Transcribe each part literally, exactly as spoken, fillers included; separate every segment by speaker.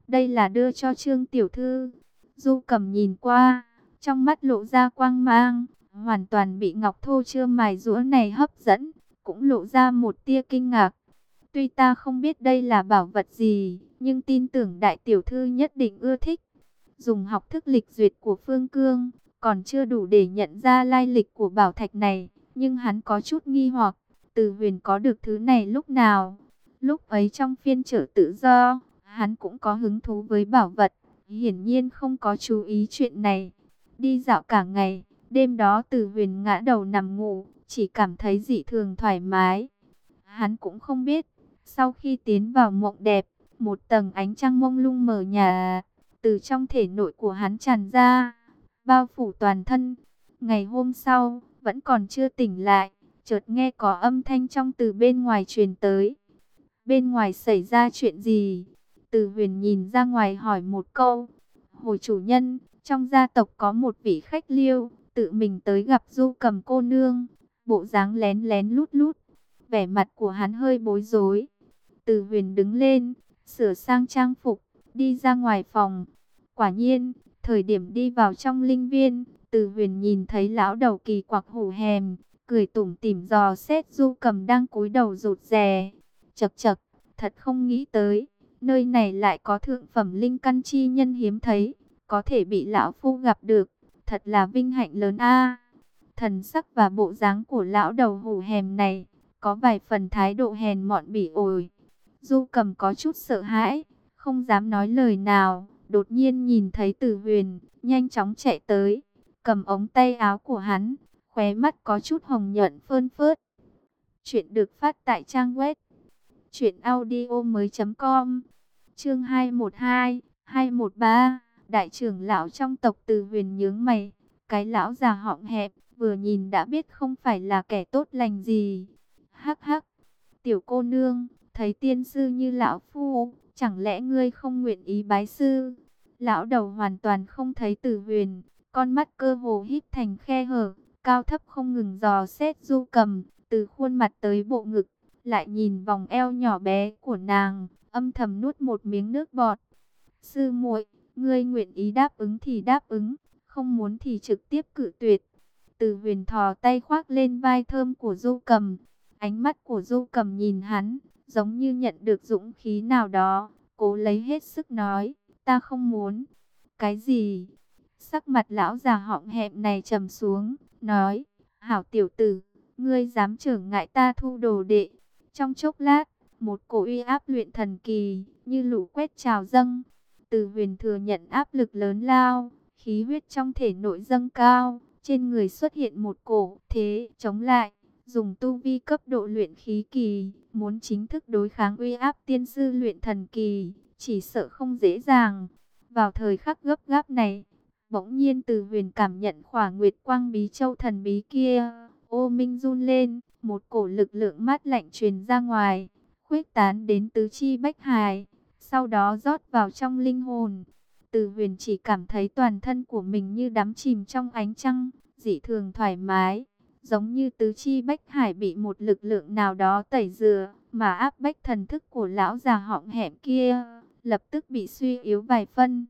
Speaker 1: đây là đưa cho Trương tiểu thư. Du Cầm nhìn qua, trong mắt lộ ra quang mang, hoàn toàn bị ngọc thô chưa mài giũa này hấp dẫn, cũng lộ ra một tia kinh ngạc. Tuy ta không biết đây là bảo vật gì, nhưng tin tưởng đại tiểu thư nhất định ưa thích. Dùng học thức lịch duyệt của Phương Cương, còn chưa đủ để nhận ra lai lịch của bảo thạch này, nhưng hắn có chút nghi hoặc, Từ Huyền có được thứ này lúc nào? Lúc ấy trong phiên chợ tự do, hắn cũng có hứng thú với bảo vật, hiển nhiên không có chú ý chuyện này. Đi dạo cả ngày, đêm đó Từ Huyền ngã đầu nằm ngủ, chỉ cảm thấy dị thường thoải mái. Hắn cũng không biết, sau khi tiến vào mộng đẹp, một tầng ánh trăng mông lung mờ nhạt từ trong thể nội của hắn tràn ra, bao phủ toàn thân. Ngày hôm sau, vẫn còn chưa tỉnh lại, chợt nghe có âm thanh trong từ bên ngoài truyền tới. Bên ngoài xảy ra chuyện gì? Từ Huyền nhìn ra ngoài hỏi một câu. Hồi chủ nhân, trong gia tộc có một vị khách liêu, tự mình tới gặp Du Cầm cô nương, bộ dáng lén lén lút lút. Vẻ mặt của hắn hơi bối rối. Từ Huyền đứng lên, sửa sang trang phục, đi ra ngoài phòng. Quả nhiên, thời điểm đi vào trong linh viên, Từ Huyền nhìn thấy lão đầu kỳ quặc hổ hèm, cười tủm tỉm dò xét Du Cầm đang cúi đầu rụt rè. Chậc chậc, thật không nghĩ tới, nơi này lại có thượng phẩm linh căn chi nhân hiếm thấy, có thể bị lão phu gặp được, thật là vinh hạnh lớn a. Thần sắc và bộ dáng của lão đầu hổ hèm này, có vài phần thái độ hèn mọn bỉ ổi. Du Cầm có chút sợ hãi, không dám nói lời nào, đột nhiên nhìn thấy Từ Huyền, nhanh chóng chạy tới, cầm ống tay áo của hắn, khóe mắt có chút hồng nhuận phơn phớt. Chuyện được phát tại trang web truyện audio mới chấm com. Chương hai một hai, hai một ba. Đại trưởng lão trong tộc Từ Huyền nhướng mày, cái lão già họng hẹp, vừa nhìn đã biết không phải là kẻ tốt lành gì. Hắc hắc, tiểu cô nương, thấy tiên sư như lão phu, chẳng lẽ ngươi không nguyện ý bái sư? Lão đầu hoàn toàn không thấy Từ Huyền, con mắt cơ hồ híp thành khe hở, cao thấp không ngừng dò xét Du Cầm, từ khuôn mặt tới bộ ngực, lại nhìn vòng eo nhỏ bé của nàng, âm thầm nuốt một miếng nước bọt. Sư muội, ngươi nguyện ý đáp ứng thì đáp ứng, không muốn thì trực tiếp cự tuyệt. Từ Huyền thò tay khoác lên vai thơm của Du Cầm, ánh mắt của Du Cầm nhìn hắn, giống như nhận được dũng khí nào đó, cố lấy hết sức nói, ta không muốn. Cái gì? Sắc mặt lão già họng hẹm này trầm xuống, nói, hảo tiểu tử, ngươi dám trở ngại ta thu đồ đệ. Trong chốc lát, một cổ uy áp luyện thần kỳ, như lũ quét trào dâng. Từ Huyền thừa nhận áp lực lớn lao, khí huyết trong thể nội dâng cao, trên người xuất hiện một cổ thế chống lại. Dùng tu vi cấp độ luyện khí kỳ, muốn chính thức đối kháng uy áp tiên sư luyện thần kỳ, chỉ sợ không dễ dàng. Vào thời khắc gấp gáp này, bỗng nhiên Từ Huyền cảm nhận khỏa nguyệt quang bí châu thần bí kia, ô minh run lên, một cổ lực lượng mát lạnh truyền ra ngoài, khuếch tán đến tứ chi bách hài, sau đó rót vào trong linh hồn. Từ Huyền chỉ cảm thấy toàn thân của mình như đắm chìm trong ánh trăng, dị thường thoải mái, giống như tứ chi bách hải bị một lực lượng nào đó tẩy rửa, mà áp bách thần thức của lão già họng hẻm kia, lập tức bị suy yếu vài phân.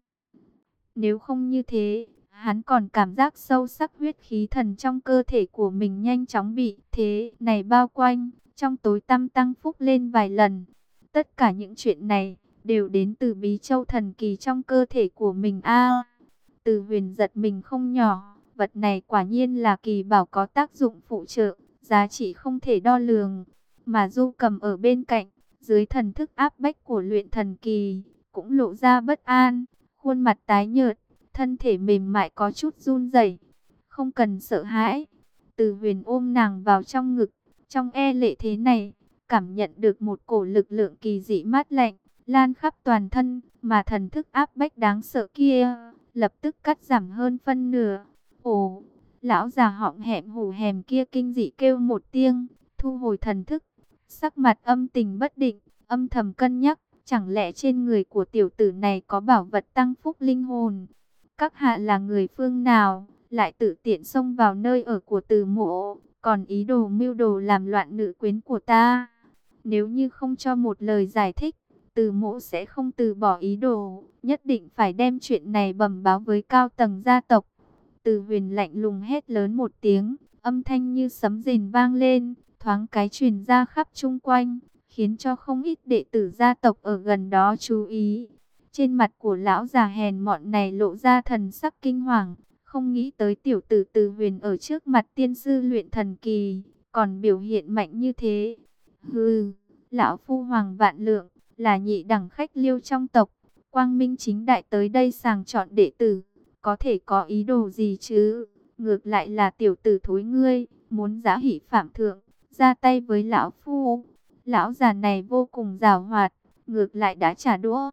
Speaker 1: Nếu không như thế, hắn còn cảm giác sâu sắc huyết khí thần trong cơ thể của mình nhanh chóng bị thế này bao quanh, trong tối tăm tăng phúc lên vài lần. Tất cả những chuyện này đều đến từ bí châu thần kỳ trong cơ thể của mình a. Từ Huyền giật mình không nhỏ, vật này quả nhiên là kỳ bảo có tác dụng phụ trợ, giá trị không thể đo lường. Mà Du Cầm ở bên cạnh, dưới thần thức áp bách của luyện thần kỳ, cũng lộ ra bất an, khuôn mặt tái nhợt, thân thể mềm mại có chút run rẩy. Không cần sợ hãi. Từ Huyền ôm nàng vào trong ngực, trong e lệ thế này, cảm nhận được một cổ lực lượng kỳ dị mát lạnh lan khắp toàn thân, mà thần thức áp bách đáng sợ kia lập tức cắt giảm hơn phân nửa. Ồ, lão già họng hẹm hổ hèm kia kinh dị kêu một tiếng, thu hồi thần thức, sắc mặt âm tình bất định, âm thầm cân nhắc, chẳng lẽ trên người của tiểu tử này có bảo vật tăng phúc linh hồn? Các hạ là người phương nào, lại tự tiện xông vào nơi ở của Từ mộ, còn ý đồ mưu đồ làm loạn nữ quyến của ta? Nếu như không cho một lời giải thích, Từ Mỗ sẽ không từ bỏ ý đồ, nhất định phải đem chuyện này bẩm báo với cao tầng gia tộc. Từ Huyền lạnh lùng hét lớn một tiếng, âm thanh như sấm rền vang lên, thoáng cái truyền ra khắp chung quanh, khiến cho không ít đệ tử gia tộc ở gần đó chú ý. Trên mặt của lão già hèn mọn này lộ ra thần sắc kinh hoàng, không nghĩ tới tiểu tử Từ Huyền ở trước mặt tiên sư luyện thần kỳ, còn biểu hiện mạnh như thế. Hừ, lão phu Hoàng Vạn Lượng, là nhị đẳng khách liêu trong tộc, quang minh chính đại tới đây sàng chọn đệ tử, có thể có ý đồ gì chứ? Ngược lại là tiểu tử thối ngươi, muốn giã hỷ phạm thượng, ra tay với lão phu. Lão già này vô cùng giàu hoạt, ngược lại đã trả đũa.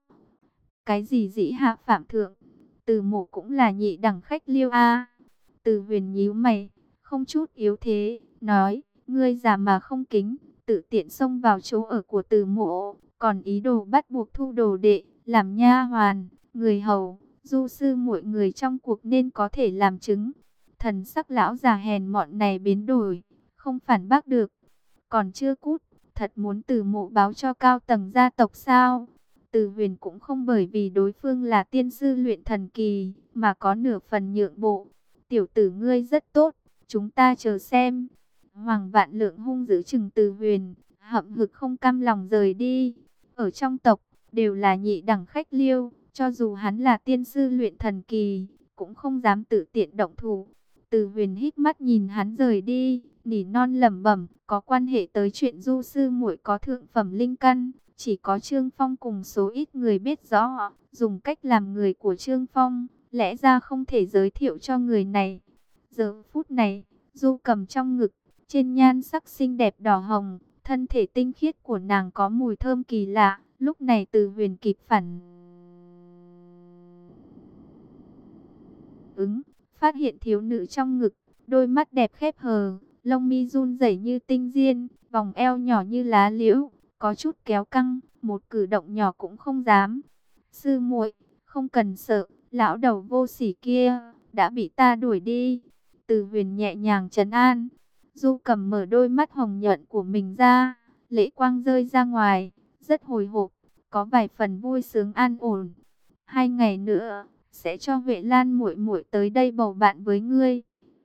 Speaker 1: Cái gì dĩ hạ phạm thượng? Từ Mộ cũng là nhị đẳng khách liêu a. Từ Huyền nhíu mày, không chút yếu thế, nói, ngươi già mà không kính, tự tiện xông vào chỗ ở của Từ Mộ, còn ý đồ bắt buộc thu đồ đệ, làm nha hoàn, người hầu, du sư mọi người trong cuộc nên có thể làm chứng. Thần sắc lão già hèn mọn này biến đổi, không phản bác được. Còn chưa cút, thật muốn Từ Mộ báo cho cao tầng gia tộc sao? Từ Huyền cũng không bởi vì đối phương là tiên sư luyện thần kỳ, mà có nửa phần nhượng bộ. Tiểu tử ngươi rất tốt, chúng ta chờ xem. Hoàng Vạn Lượng hung dữ chừng Từ Huyền, hậm hực không cam lòng rời đi. Ở trong tộc, đều là nhị đẳng khách liêu, cho dù hắn là tiên sư luyện thần kỳ, cũng không dám tự tiện động thủ. Từ Huyền hít mắt nhìn hắn rời đi, nỉ non lẩm bẩm, có quan hệ tới chuyện du sư muội có thượng phẩm linh căn, chỉ có Trương Phong cùng số ít người biết rõ, dùng cách làm người của Trương Phong, lẽ ra không thể giới thiệu cho người này. Giờ phút này, Du Cầm trong ngực, trên nhan sắc xinh đẹp đỏ hồng, thân thể tinh khiết của nàng có mùi thơm kỳ lạ, lúc này Từ Huyền kịp phản ứng, phát hiện thiếu nữ trong ngực, đôi mắt đẹp khép hờ, lông mi run rẩy như tinh diên, vòng eo nhỏ như lá liễu, có chút kéo căng, một cử động nhỏ cũng không dám. Sư muội, không cần sợ, lão đầu vô sỉ kia đã bị ta đuổi đi. Từ Huyền nhẹ nhàng trấn an. Du Cầm mở đôi mắt hồng nhuận của mình ra, lễ quang rơi ra ngoài, rất hồi hộp, có vài phần vui sướng an ổn. Hai ngày nữa sẽ cho Huệ Lan muội muội tới đây bầu bạn với ngươi.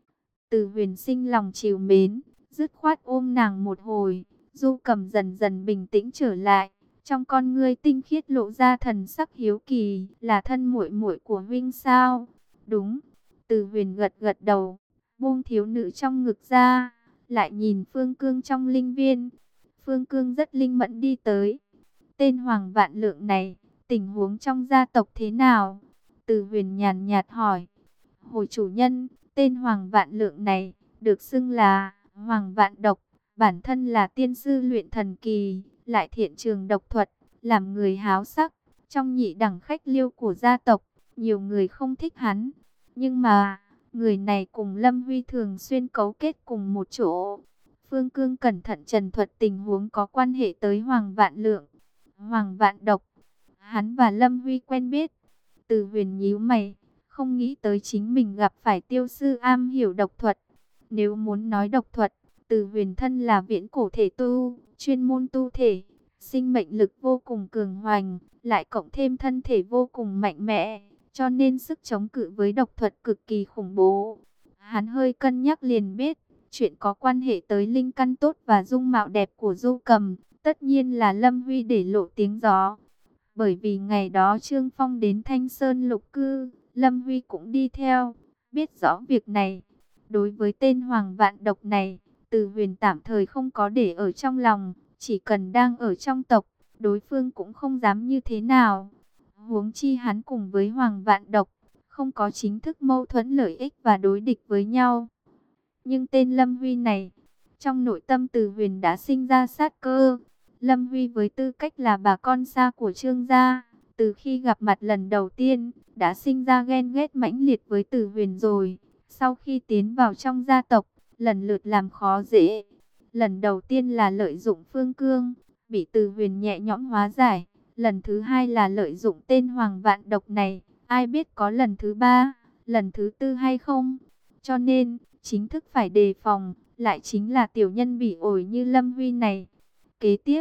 Speaker 1: Từ Huyền sinh lòng trìu mến, dứt khoát ôm nàng một hồi. Du Cầm dần dần bình tĩnh trở lại, trong con ngươi tinh khiết lộ ra thần sắc hiếu kỳ, là thân muội muội của huynh sao? Đúng. Từ Huyền gật gật đầu, buông thiếu nữ trong ngực ra, lại nhìn Phương Cương trong linh viên. Phương Cương rất linh mẫn đi tới. Tên Hoàng Vạn Lượng này, tình huống trong gia tộc thế nào? Từ Huyền nhàn nhạt hỏi. Hồi chủ nhân, tên Hoàng Vạn Lượng này, được xưng là Hoàng Vạn Độc. Bản thân là tiên sư luyện thần kỳ, lại thiện trường độc thuật, làm người háo sắc. Trong nhị đẳng khách liêu của gia tộc, nhiều người không thích hắn. Nhưng mà, người này cùng Lâm Huy thường xuyên cấu kết cùng một chỗ. Phương Cương cẩn thận trần thuật tình huống có quan hệ tới Hoàng Vạn Lượng. Hoàng Vạn Độc, hắn và Lâm Huy quen biết. Từ Huyền nhíu mày, không nghĩ tới chính mình gặp phải tiêu sư am hiểu độc thuật. Nếu muốn nói độc thuật, Từ Huyền thân là viễn cổ thể tu, chuyên môn tu thể, sinh mệnh lực vô cùng cường hoành, lại cộng thêm thân thể vô cùng mạnh mẽ, cho nên sức chống cự với độc thuật cực kỳ khủng bố. Hắn hơi cân nhắc liền biết, chuyện có quan hệ tới linh căn tốt và dung mạo đẹp của Du Cầm, tất nhiên là Lâm Huy để lộ tiếng gió. Bởi vì ngày đó Trương Phong đến Thanh Sơn lục cư, Lâm Huy cũng đi theo, biết rõ việc này. Đối với tên Hoàng Vạn Độc này, Từ Huyền tạm thời không có để ở trong lòng, chỉ cần đang ở trong tộc, đối phương cũng không dám như thế nào. Huống chi hắn cùng với Hoàng Vạn Độc, không có chính thức mâu thuẫn lợi ích và đối địch với nhau. Nhưng tên Lâm Huy này, trong nội tâm Từ Huyền đã sinh ra sát cơ. Lâm Huy với tư cách là bà con xa của Trương gia, từ khi gặp mặt lần đầu tiên, đã sinh ra ghen ghét mãnh liệt với Từ Huyền rồi. Sau khi tiến vào trong gia tộc, lần lượt làm khó dễ. Lần đầu tiên là lợi dụng Phương Cương, bị Từ Huyền nhẹ nhõm hóa giải. Lần thứ hai là lợi dụng tên Hoàng Vạn Độc này. Ai biết có lần thứ ba, lần thứ tư hay không? Cho nên, chính thức phải đề phòng, lại chính là tiểu nhân bị ổi như Lâm Huy này. Kế tiếp,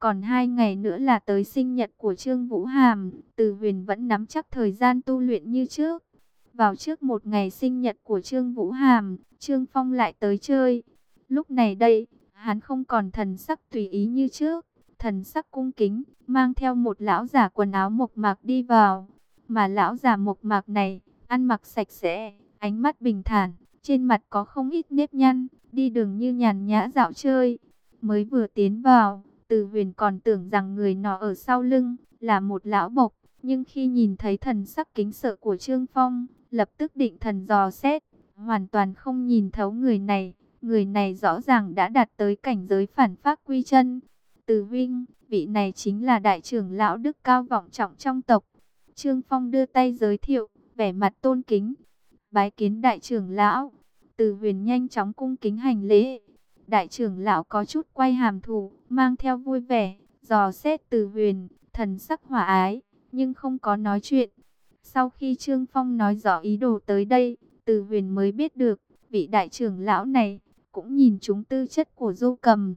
Speaker 1: Còn hai ngày nữa là tới sinh nhật của Trương Vũ Hàm, Từ Huyền vẫn nắm chắc thời gian tu luyện như trước. Vào trước một ngày sinh nhật của Trương Vũ Hàm, Trương Phong lại tới chơi. Lúc này đây, hắn không còn thần sắc tùy ý như trước, thần sắc cung kính, mang theo một lão giả quần áo mộc mạc đi vào. Mà lão giả mộc mạc này, ăn mặc sạch sẽ, ánh mắt bình thản, trên mặt có không ít nếp nhăn, đi đường như nhàn nhã dạo chơi. Mới vừa tiến vào, Từ Huyền còn tưởng rằng người nọ ở sau lưng là một lão bộc, nhưng khi nhìn thấy thần sắc kính sợ của Trương Phong, lập tức định thần dò xét, hoàn toàn không nhìn thấu người này. Người này rõ ràng đã đạt tới cảnh giới phản phác quy chân. Từ huynh, vị này chính là đại trưởng lão đức cao vọng trọng trong tộc. Trương Phong đưa tay giới thiệu, vẻ mặt tôn kính. Bái kiến đại trưởng lão. Từ Huyền nhanh chóng cung kính hành lễ. Đại trưởng lão có chút quay hàm thủ, mang theo vui vẻ, dò xét Từ Huyền, thần sắc hòa ái, nhưng không có nói chuyện. Sau khi Trương Phong nói rõ ý đồ tới đây, Từ Huyền mới biết được, vị đại trưởng lão này cũng nhìn trúng tư chất của Du Cầm.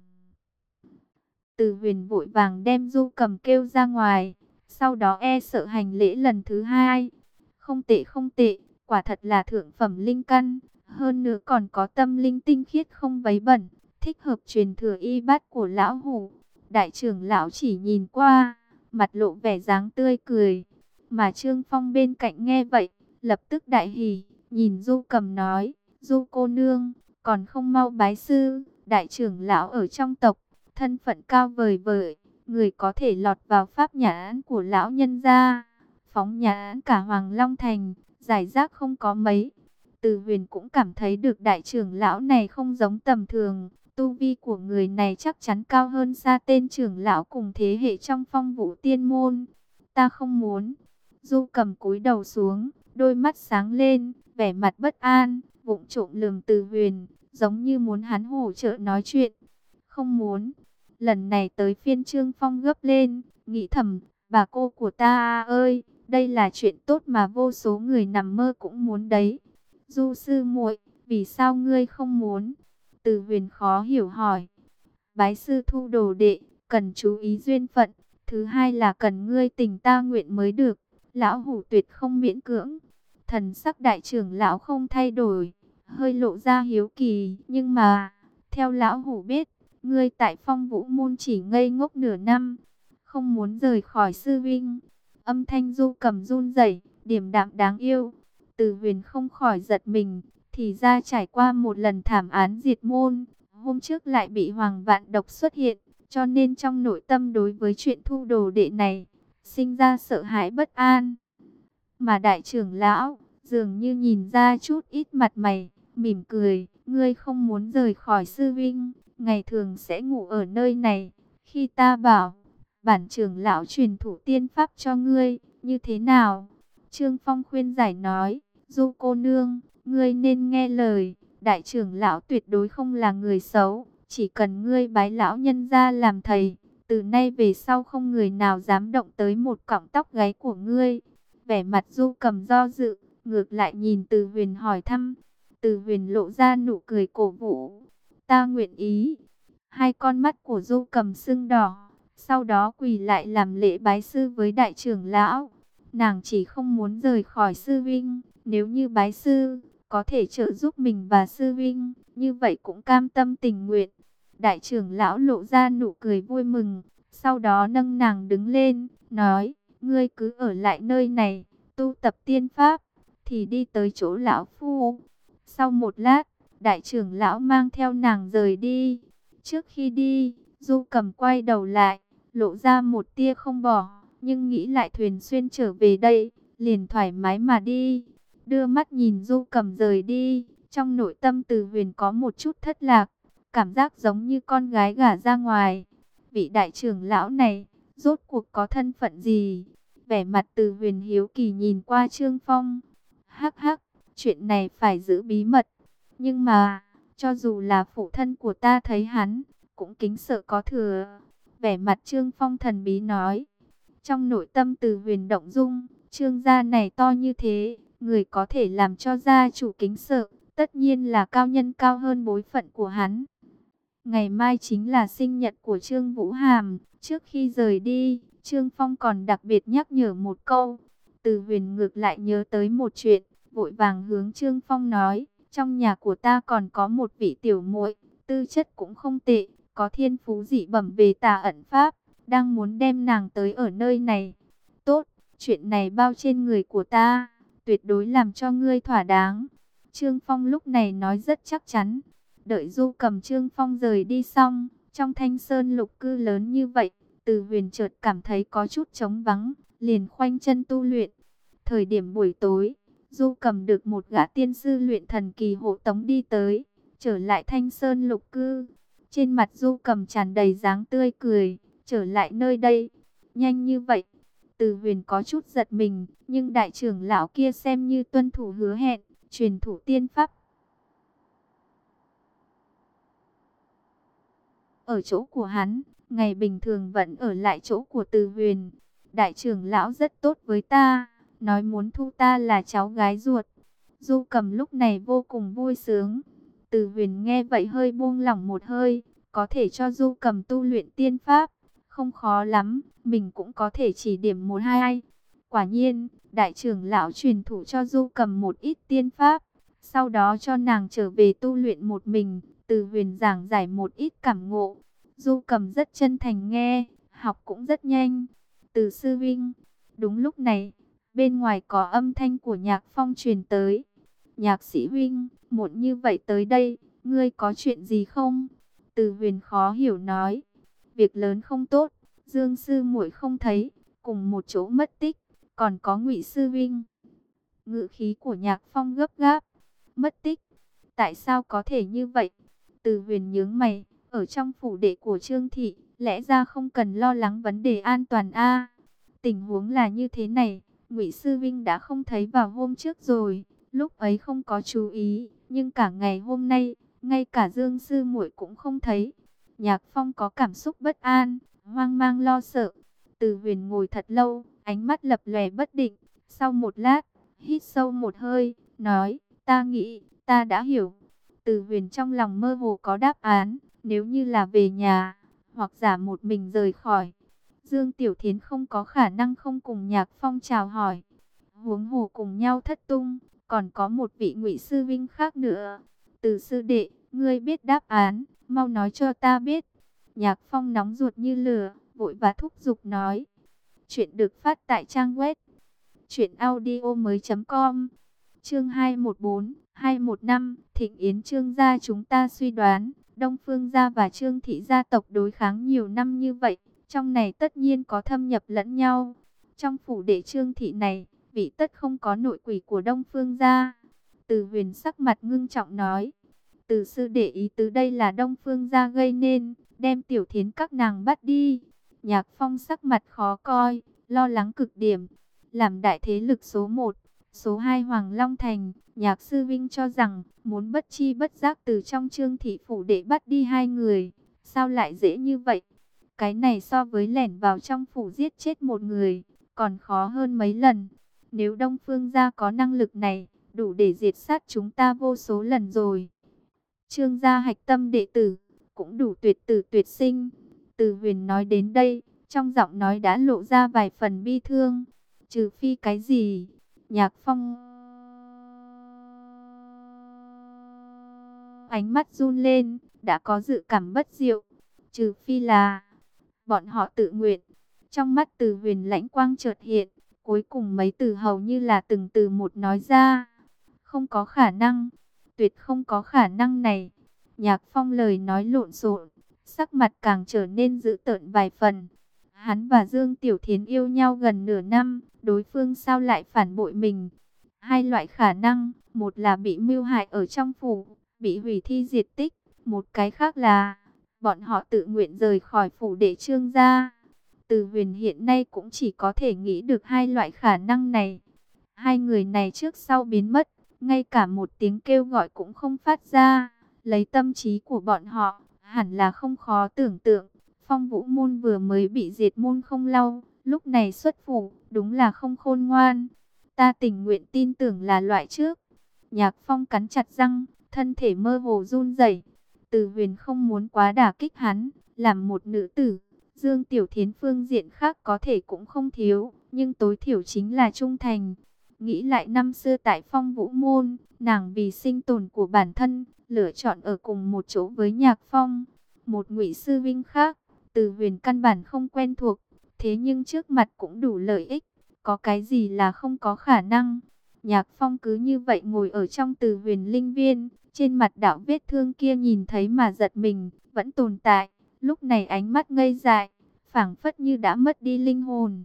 Speaker 1: Từ Huyền vội vàng đem Du Cầm kêu ra ngoài, sau đó e sợ hành lễ lần thứ hai. Không tệ không tệ, quả thật là thượng phẩm linh căn, hơn nữa còn có tâm linh tinh khiết không vấy bẩn, thích hợp truyền thừa y bát của lão hủ. Đại trưởng lão chỉ nhìn qua, mặt lộ vẻ dáng tươi cười, mà Trương Phong bên cạnh nghe vậy, lập tức đại hỉ, nhìn Du Cầm nói, Du cô nương, còn không mau bái sư. Đại trưởng lão ở trong tộc, thân phận cao vời vời, người có thể lọt vào pháp nhãn của lão nhân gia, phóng nhãn cả Hoàng Long Thành, giải rác không có mấy. Từ Huyền cũng cảm thấy được đại trưởng lão này không giống tầm thường, tu vi của người này chắc chắn cao hơn xa tên trưởng lão cùng thế hệ trong Phong Vũ Tiên môn. Ta không muốn. Du Cầm cúi đầu xuống, đôi mắt sáng lên, vẻ mặt bất an, vụng trộm lườm Từ Huyền, giống như muốn hắn hỗ trợ nói chuyện. Không muốn. Lần này tới phiên Trương Phong gấp lên, nghĩ thầm, bà cô của ta ơi, đây là chuyện tốt mà vô số người nằm mơ cũng muốn đấy. Du sư muội, vì sao ngươi không muốn? Từ Huyền khó hiểu hỏi. Bái sư thu đồ đệ, cần chú ý duyên phận, thứ hai là cần ngươi tình ta nguyện mới được. Lão hủ tuyệt không miễn cưỡng. Thần sắc đại trưởng lão không thay đổi, hơi lộ ra hiếu kỳ, nhưng mà theo lão hủ biết, ngươi tại Phong Vũ môn chỉ ngây ngốc nửa năm, không muốn rời khỏi sư vinh. Âm thanh Du Cầm run rẩy, điềm đạm đáng yêu. Từ Huyền không khỏi giật mình, thì ra trải qua một lần thảm án diệt môn, hôm trước lại bị Hoàng Vạn Độc xuất hiện, cho nên trong nội tâm đối với chuyện thu đồ đệ này sinh ra sợ hãi bất an. Mà đại trưởng lão dường như nhìn ra chút ít mặt mày, mỉm cười, ngươi không muốn rời khỏi sư vinh, ngày thường sẽ ngủ ở nơi này. Khi ta bảo bản trưởng lão truyền thủ tiên pháp cho ngươi, như thế nào? Trương Phong khuyên giải nói, Du cô nương, ngươi nên nghe lời, đại trưởng lão tuyệt đối không là người xấu, chỉ cần ngươi bái lão nhân gia làm thầy, từ nay về sau không người nào dám động tới một cọng tóc gáy của ngươi. Vẻ mặt Du Cầm do dự, ngược lại nhìn Từ Huyền hỏi thăm. Từ Huyền lộ ra nụ cười cổ vũ, ta nguyện ý. Hai con mắt của Du Cầm sưng đỏ, sau đó quỳ lại làm lễ bái sư với đại trưởng lão. Nàng chỉ không muốn rời khỏi sư vinh, nếu như bái sư có thể trợ giúp mình và sư vinh, như vậy cũng cam tâm tình nguyện. Đại trưởng lão lộ ra nụ cười vui mừng, sau đó nâng nàng đứng lên, nói, ngươi cứ ở lại nơi này, tu tập tiên pháp, thì đi tới chỗ lão phu. Sau một lát, đại trưởng lão mang theo nàng rời đi. Trước khi đi, Du Cầm quay đầu lại, lộ ra một tia không bỏ, nhưng nghĩ lại thuyền xuyên trở về đây, liền thoải mái mà đi. Đưa mắt nhìn Du Cầm rời đi, trong nội tâm Từ Huyền có một chút thất lạc, cảm giác giống như con gái gả ra ngoài. Vị đại trưởng lão này, rốt cuộc có thân phận gì? Vẻ mặt Từ Huyền hiếu kỳ nhìn qua Trương Phong. Hắc hắc, chuyện này phải giữ bí mật. Nhưng mà, cho dù là phụ thân của ta thấy hắn, cũng kính sợ có thừa. Vẻ mặt Trương Phong thần bí nói. Trong nội tâm Từ Huyền động dung, Trương gia này to như thế, người có thể làm cho gia chủ kính sợ, tất nhiên là cao nhân cao hơn bối phận của hắn. Ngày mai chính là sinh nhật của Trương Vũ Hàm, Trước khi rời đi, Trương Phong còn đặc biệt nhắc nhở một câu. Từ Huyền ngược lại nhớ tới một chuyện, vội vàng hướng Trương Phong nói, trong nhà của ta còn có một vị tiểu muội, tư chất cũng không tệ, có thiên phú dị bẩm về tà ẩn pháp, đang muốn đem nàng tới ở nơi này. Tốt, chuyện này bao trên người của ta, tuyệt đối làm cho ngươi thỏa đáng. Trương Phong lúc này nói rất chắc chắn. Đợi Du Cầm Trương Phong rời đi xong, trong Thanh Sơn lục cư lớn như vậy, Từ Huyền chợt cảm thấy có chút trống vắng, liền khoanh chân tu luyện. Thời điểm buổi tối, Du Cầm được một gã tiên sư luyện thần kỳ hộ tống đi tới, trở lại Thanh Sơn lục cư. Trên mặt Du Cầm tràn đầy dáng tươi cười, trở lại nơi đây, nhanh như vậy. Từ Huyền có chút giật mình, nhưng đại trưởng lão kia xem như tuân thủ hứa hẹn, truyền thụ tiên pháp. Ở chỗ của hắn, ngày bình thường vẫn ở lại chỗ của Từ Huyền. Đại trưởng lão rất tốt với ta, nói muốn thu ta là cháu gái ruột. Du Cầm lúc này vô cùng vui sướng. Từ Huyền nghe vậy hơi buông lỏng một hơi, có thể cho Du Cầm tu luyện tiên pháp, không khó lắm, mình cũng có thể chỉ điểm một hai. Quả nhiên, đại trưởng lão truyền thụ cho Du Cầm một ít tiên pháp, sau đó cho nàng trở về tu luyện một mình. Từ Huyền giảng giải một ít cảm ngộ, Du Cầm rất chân thành nghe, học cũng rất nhanh. Từ sư vinh. Đúng lúc này, bên ngoài có âm thanh của Nhạc Phong truyền tới. Nhạc sĩ huynh, muộn như vậy tới đây, ngươi có chuyện gì không? Từ Huyền khó hiểu nói, việc lớn không tốt, Dương sư muội không thấy, cùng một chỗ mất tích, còn có Ngụy sư vinh. Ngữ khí của Nhạc Phong gấp gáp, mất tích, tại sao có thể như vậy? Từ Huyền nhướng mày, ở trong phủ đệ của Trương thị, lẽ ra không cần lo lắng vấn đề an toàn a. Tình huống là như thế này, Ngụy sư vinh đã không thấy vào hôm trước rồi, lúc ấy không có chú ý, nhưng cả ngày hôm nay, ngay cả Dương sư muội cũng không thấy. Nhạc Phong có cảm xúc bất an, hoang mang lo sợ. Từ Huyền ngồi thật lâu, ánh mắt lập lòe bất định, sau một lát, hít sâu một hơi, nói, ta nghĩ, ta đã hiểu. Từ Huyền trong lòng mơ hồ có đáp án, nếu như là về nhà, hoặc giả một mình rời khỏi, Dương Tiểu Thiến không có khả năng không cùng Nhạc Phong chào hỏi. Huống hồ cùng nhau thất tung, còn có một vị Ngụy sư vinh khác nữa. Từ sư đệ, ngươi biết đáp án, mau nói cho ta biết. Nhạc Phong nóng ruột như lửa, vội và thúc giục nói. Chuyện được phát tại trang web truyện audio mới chấm com. Chương hai một bốn, hai một năm, Thịnh Yến Trương gia. Chúng ta suy đoán, Đông Phương gia và Trương thị gia tộc đối kháng nhiều năm như vậy, trong này tất nhiên có thâm nhập lẫn nhau. Trong phủ đệ Trương thị này, vị tất không có nội quỷ của Đông Phương gia. Từ Huyền sắc mặt ngưng trọng nói, Từ sư đệ ý tứ đây là Đông Phương gia gây nên, đem Tiểu Thiến các nàng bắt đi. Nhạc Phong sắc mặt khó coi, lo lắng cực điểm. Làm đại thế lực số một, số hai Hoàng Long Thành, Nhạc sư vinh cho rằng muốn bất chi bất giác từ trong Trương thị phủ đệ bắt đi hai người, sao lại dễ như vậy? Cái này so với lẻn vào trong phủ giết chết một người, còn khó hơn mấy lần. Nếu Đông Phương gia có năng lực này, đủ để diệt sát chúng ta vô số lần rồi. Trương gia hạch tâm đệ tử, cũng đủ tuyệt tử tuyệt sinh. Từ Huyền nói đến đây, trong giọng nói đã lộ ra vài phần bi thương. Trừ phi cái gì? Nhạc Phong ánh mắt run lên, đã có dự cảm bất diệu. Trừ phi là bọn họ tự nguyện. Trong mắt Từ Huyền lãnh quang chợt hiện, cuối cùng mấy từ hầu như là từng từ một nói ra. Không có khả năng, tuyệt không có khả năng này. Nhạc Phong lời nói lộn xộn, sắc mặt càng trở nên dữ tợn vài phần. Hắn và Dương Tiểu Thiến yêu nhau gần nửa năm, đối phương sao lại phản bội mình? Hai loại khả năng, một là bị mưu hại ở trong phủ, bị hủy thi diệt tích, một cái khác là bọn họ tự nguyện rời khỏi phủ đệ Trương gia. Từ Huyền hiện nay cũng chỉ có thể nghĩ được hai loại khả năng này. Hai người này trước sau biến mất, ngay cả một tiếng kêu gọi cũng không phát ra. Lấy tâm trí của bọn họ, hẳn là không khó tưởng tượng. Phong Vũ môn vừa mới bị diệt môn không lâu, lúc này xuất phủ, đúng là không khôn ngoan. Ta tình nguyện tin tưởng là loại trước. Nhạc Phong cắn chặt răng, thân thể mơ hồ run rẩy. Từ Huyền không muốn quá đả kích hắn, làm một nữ tử, Dương Tiểu Thiến phương diện khác có thể cũng không thiếu, nhưng tối thiểu chính là trung thành. Nghĩ lại năm xưa tại Phong Vũ Môn, nàng vì sinh tồn của bản thân, lựa chọn ở cùng một chỗ với Nhạc Phong. Một Ngụy sư vinh khác, Từ Huyền căn bản không quen thuộc, thế nhưng trước mặt cũng đủ lợi ích, có cái gì là không có khả năng. Nhạc Phong cứ như vậy ngồi ở trong Từ Huyền linh viên, trên mặt đạo vết thương kia nhìn thấy mà giật mình, vẫn tồn tại. Lúc này ánh mắt ngây dại, phảng phất như đã mất đi linh hồn.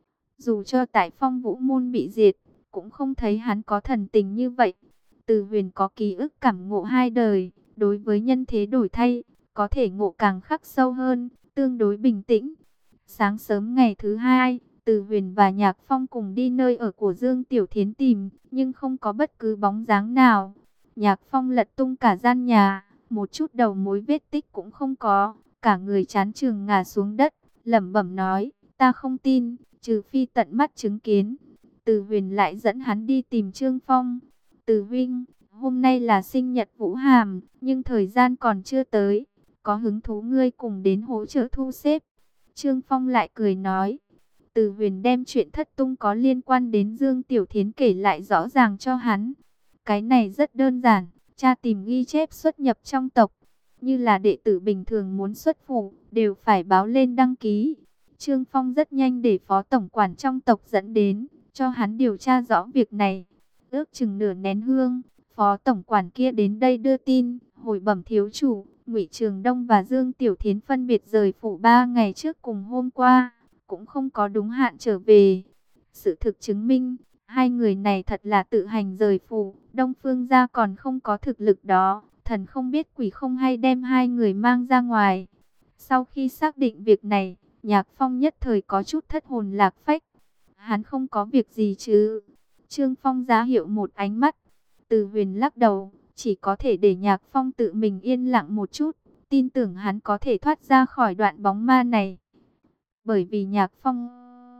Speaker 1: Dù cho tại Phong Vũ Môn bị diệt, cũng không thấy hắn có thần tình như vậy. Từ Huyền có ký ức cảm ngộ hai đời, đối với nhân thế đổi thay, có thể ngộ càng khắc sâu hơn, tương đối bình tĩnh. Sáng sớm ngày thứ hai, Từ Huyền và Nhạc Phong cùng đi nơi ở của Dương Tiểu Thiến tìm, nhưng không có bất cứ bóng dáng nào. Nhạc Phong lật tung cả gian nhà, một chút đầu mối vết tích cũng không có, cả người chán chường ngả xuống đất, lẩm bẩm nói, ta không tin, trừ phi tận mắt chứng kiến. Từ Huyền lại dẫn hắn đi tìm Trương Phong. Từ huynh, hôm nay là sinh nhật Vũ Hàm, nhưng thời gian còn chưa tới, có hứng thú ngươi cùng đến hỗ trợ thu xếp. Trương Phong lại cười nói. Từ Huyền đem chuyện thất tung có liên quan đến Dương Tiểu Thiến kể lại rõ ràng cho hắn. Cái này rất đơn giản, cha tìm ghi chép xuất nhập trong tộc, như là đệ tử bình thường muốn xuất phủ, đều phải báo lên đăng ký. Trương Phong rất nhanh để phó tổng quản trong tộc dẫn đến, cho hắn điều tra rõ việc này. Ước chừng nửa nén hương, phó tổng quản kia đến đây đưa tin, hồi bẩm thiếu chủ, Ngụy Trường Đông và Dương Tiểu Thiến phân biệt rời phủ ba ngày trước cùng hôm qua, cũng không có đúng hạn trở về. Sự thực chứng minh, hai người này thật là tự hành rời phủ, Đông Phương gia còn không có thực lực đó, thần không biết quỷ không hay đem hai người mang ra ngoài. Sau khi xác định việc này, Nhạc Phong nhất thời có chút thất hồn lạc phách. Hắn không có việc gì chứ? Trương Phong giá hiệu một ánh mắt. Từ Huyền lắc đầu, chỉ có thể để Nhạc Phong tự mình yên lặng một chút, tin tưởng hắn có thể thoát ra khỏi đoạn bóng ma này. Bởi vì Nhạc Phong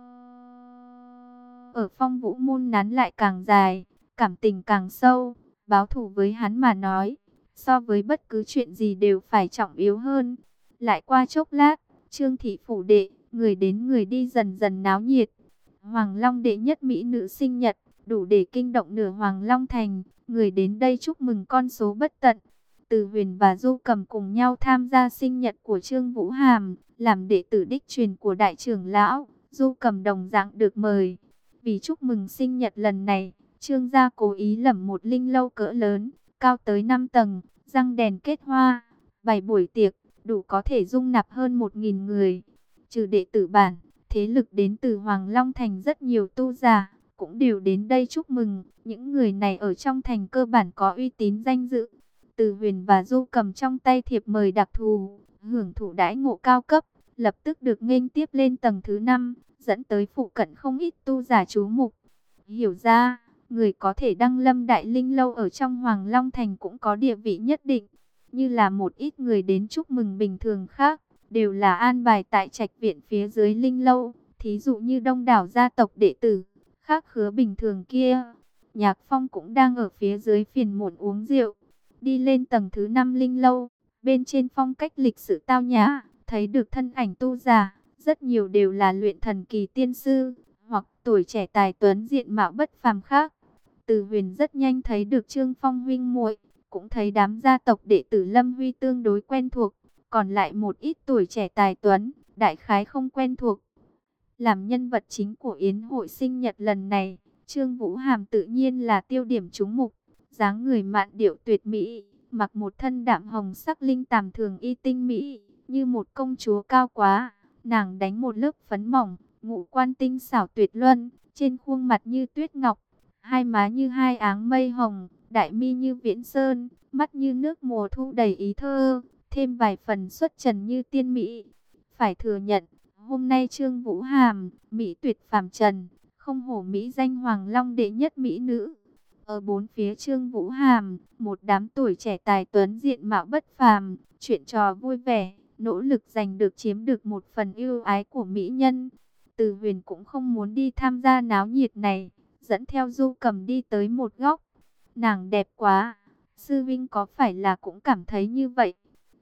Speaker 1: ở Phong Vũ Môn nán lại càng dài, cảm tình càng sâu, báo thù với hắn mà nói, so với bất cứ chuyện gì đều phải trọng yếu hơn. Lại qua chốc lát, Trương thị phủ đệ, người đến người đi dần dần náo nhiệt. Hoàng Long đệ nhất mỹ nữ sinh nhật, đủ để kinh động nửa Hoàng Long thành, người đến đây chúc mừng con số bất tận. Từ Huyền và Du Cầm cùng nhau tham gia sinh nhật của Trương Vũ Hàm, làm đệ tử đích truyền của đại trưởng lão. Du Cầm đồng dạng được mời. Vì chúc mừng sinh nhật lần này, Trương gia cố ý lẩm một linh lâu cỡ lớn, cao tới năm tầng, răng đèn kết hoa, bày buổi tiệc, đủ có thể dung nạp hơn một nghìn người. Trừ đệ tử bản, thế lực đến từ Hoàng Long thành rất nhiều tu giả, cũng đều đến đây chúc mừng. Những người này ở trong thành cơ bản có uy tín danh dự. Từ Huyền và Du Cầm trong tay thiệp mời đặc thù, hưởng thụ đãi ngộ cao cấp, lập tức được nghênh tiếp lên tầng thứ năm, dẫn tới phụ cận không ít tu giả chú mục. Hiểu ra, người có thể đăng lâm đại linh lâu ở trong Hoàng Long thành cũng có địa vị nhất định, như là một ít người đến chúc mừng bình thường khác, đều là an bài tại trạch viện phía dưới linh lâu, thí dụ như đông đảo gia tộc đệ tử, khác khứa bình thường kia. Nhạc Phong cũng đang ở phía dưới phiền muộn uống rượu, đi lên tầng thứ năm linh lâu, bên trên phong cách lịch sự tao nhã, thấy được thân ảnh tu giả, rất nhiều đều là luyện thần kỳ tiên sư, hoặc tuổi trẻ tài tuấn diện mạo bất phàm khác. Từ Huyền rất nhanh thấy được Trương Phong huynh muội, cũng thấy đám gia tộc đệ tử Lâm Huy tương đối quen thuộc, còn lại một ít tuổi trẻ tài tuấn, đại khái không quen thuộc. Làm nhân vật chính của yến hội sinh nhật lần này, Trương Vũ Hàm tự nhiên là tiêu điểm chú mục, dáng người mạn điệu tuyệt mỹ, mặc một thân đạm hồng sắc linh tàm thường y tinh mỹ, như một công chúa cao quá. Nàng đánh một lớp phấn mỏng, ngũ quan tinh xảo tuyệt luân, trên khuôn mặt như tuyết ngọc, hai má như hai áng mây hồng, đại mi như viễn sơn, mắt như nước mùa thu đầy ý thơ, thêm vài phần xuất trần như tiên mỹ. Phải thừa nhận, hôm nay Trương Vũ Hàm, mỹ tuyệt phàm trần, không hổ mỹ danh Hoàng Long đệ nhất mỹ nữ. Ở bốn phía Trương Vũ Hàm, một đám tuổi trẻ tài tuấn diện mạo bất phàm, chuyện trò vui vẻ, nỗ lực giành được chiếm được một phần ưu ái của mỹ nhân. Từ Huyền cũng không muốn đi tham gia náo nhiệt này, dẫn theo Du Cầm đi tới một góc. Nàng đẹp quá, sư vinh có phải là cũng cảm thấy như vậy?